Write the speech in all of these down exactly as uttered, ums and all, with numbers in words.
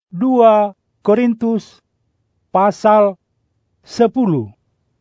dua Korintus pasal sepuluh.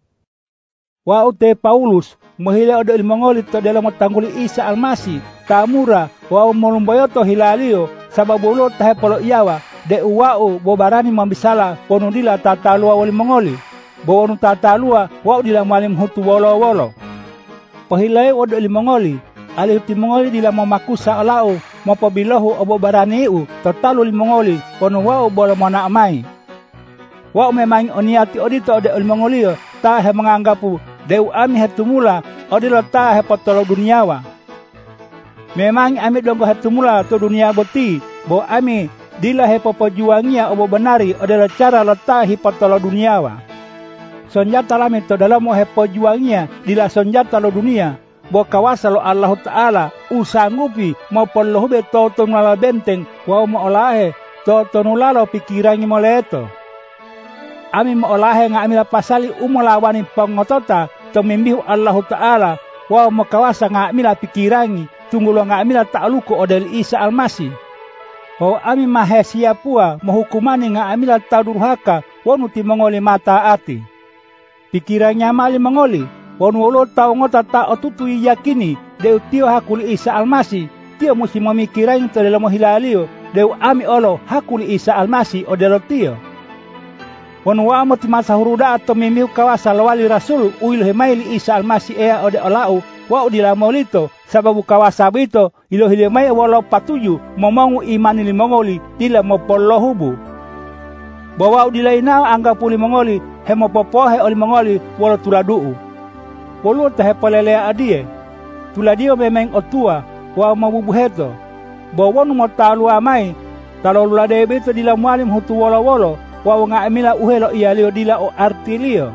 Wa ute Paulus mahila odo ilmongoli to dalam tangguli Isa Almasih tamura wa molumboyoto hilalio sababu lo tahe polo iyawa de uwao bobarani mambisala ponudila tatalua wali mongoli bonu tatalua wa dila malim hutu wolo wolo pahilai odo ilmongoli ali timongoli dila mamakusa alao mapabilahu obo baraniu totalu limongoli pono wao bola mana amai wa memang oniati odito ode ilmongoli ta he menganggapu deu ami hetumula odilo ta he potolo duniawa. Memang ami donggo hetumula to dunia boti bo ami dila he popojuangia obo benari odilo cara letahi potolo duniawa. Sonjata lami to dalam mo he pojuangia dila sonjata lo dunia bo kawasa lo Allah Ta'ala usanggupi mo pollohube to tonula benteng wa mo olahe to tonulalo pikirangi moleto. Ami mo olahe nga ami lapasali umolawani pangotota to membihu Allah Ta'ala wa mo kawasa nga ami pikirangi tunggulo nga ami ta'aluko odel Isa Almasih. Wa ami mahesia pua mohukumani nga ami tadurhaka wonu timongoli mata ati. Pikirannya mali mengoli wonu ulo tau ngota ta otutui yakini deu tio hakuli Isa Almasih tio musi memikirangi to dalam hilalio deu ami olo hakuli Isa Almasih odelo tio. Wanu wa amati masa huruda atau mimiu kawasa lawali rasul uil hemaili Isa Almasih ea ode olau wa udila molito sababu kawasa bito ilo hilemai walau patuju momongu imani limongoli dila mopolo hubu bawa udila ina anggapuli mongoli hemo popohe oli mongoli walau tuladuu bolu tahe polelea adie tuladio memeng otua wa mabubuheto bawa nu motalu amai talo lulade bito dila mualim hutu wolo wolo wa nga amila uhelo iyalio dila o artilio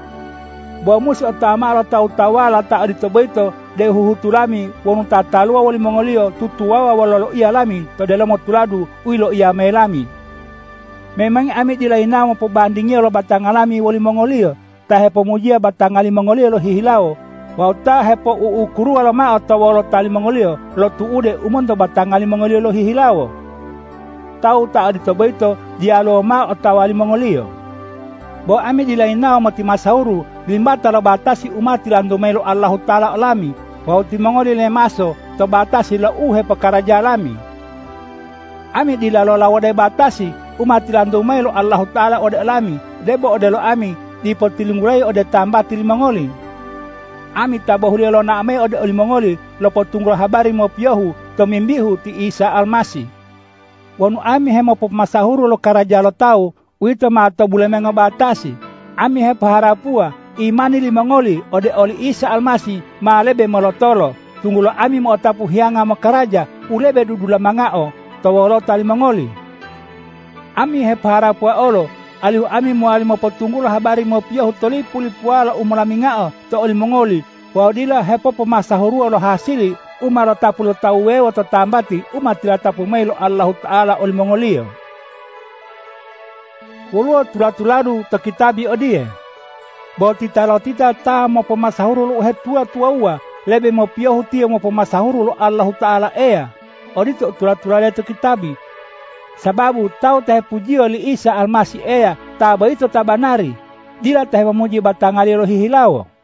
bo musi otama lo tau tawala ta adito beito de huhutulami wonu tatalua wali mongolio tutuwawa walolo iyalami to delamo tuladu uilo iya melami memang ami dilaina mo pobandingio lo batangalami wali mongolio ta he pomujia batangali mongolio lo hihilao wa ta he po ukuru wala ma otawolo tali mongolio lo tuude umondo batangali mongolio lo hihilao tau ta adito beito dialo ma otawali mongolio bo ami dilainao mati masauru limbata lo batasi umati landomelo Allah Ta'ala alami wa ti mongoli le maso to batasi lo uhe pekaraja alami ami dilalo lawade batasi umati landomelo Allah Ta'ala ode alami debo ode lo ami di potilungurai ode tambah til mongoli ami tabohuli lo na ame ode oli mongoli lo potungro habari mo piyohu to mimbihu ti Isa Almasih. Wanu ami hemo pop masahuru lo karaja lo tau wito mato bule mengobatasi ami he paharapua imani limongoli ode oli Isa Almasih malebe molotolo tunggulo ami mo otapu hianga mo karaja ulebe dudula mangao tawolo tali mongoli ami he paharapua olo aliu ami mo alimo potunggulo habari mo piyohu toli pulipuala umulamingao to oli mongoli waudila he pop masahuru lo hasili umaro tapulo tauwewo to tambati umatila tapu mailo Allah Ta'ala ol mongolio. Wuluo tulatuladu to kitabi odie. Bo titalo tita ta mo pemasahuru lo he tua tua ua lebe mo piyohu tio mo pemasahuru lo Allah Ta'ala ea. Odito tulatulale to kitabi. Sababu tau tahe pujio li Isa Almasih ea ta baito tabanari. Dila tahe memuji batangali lo hihilao.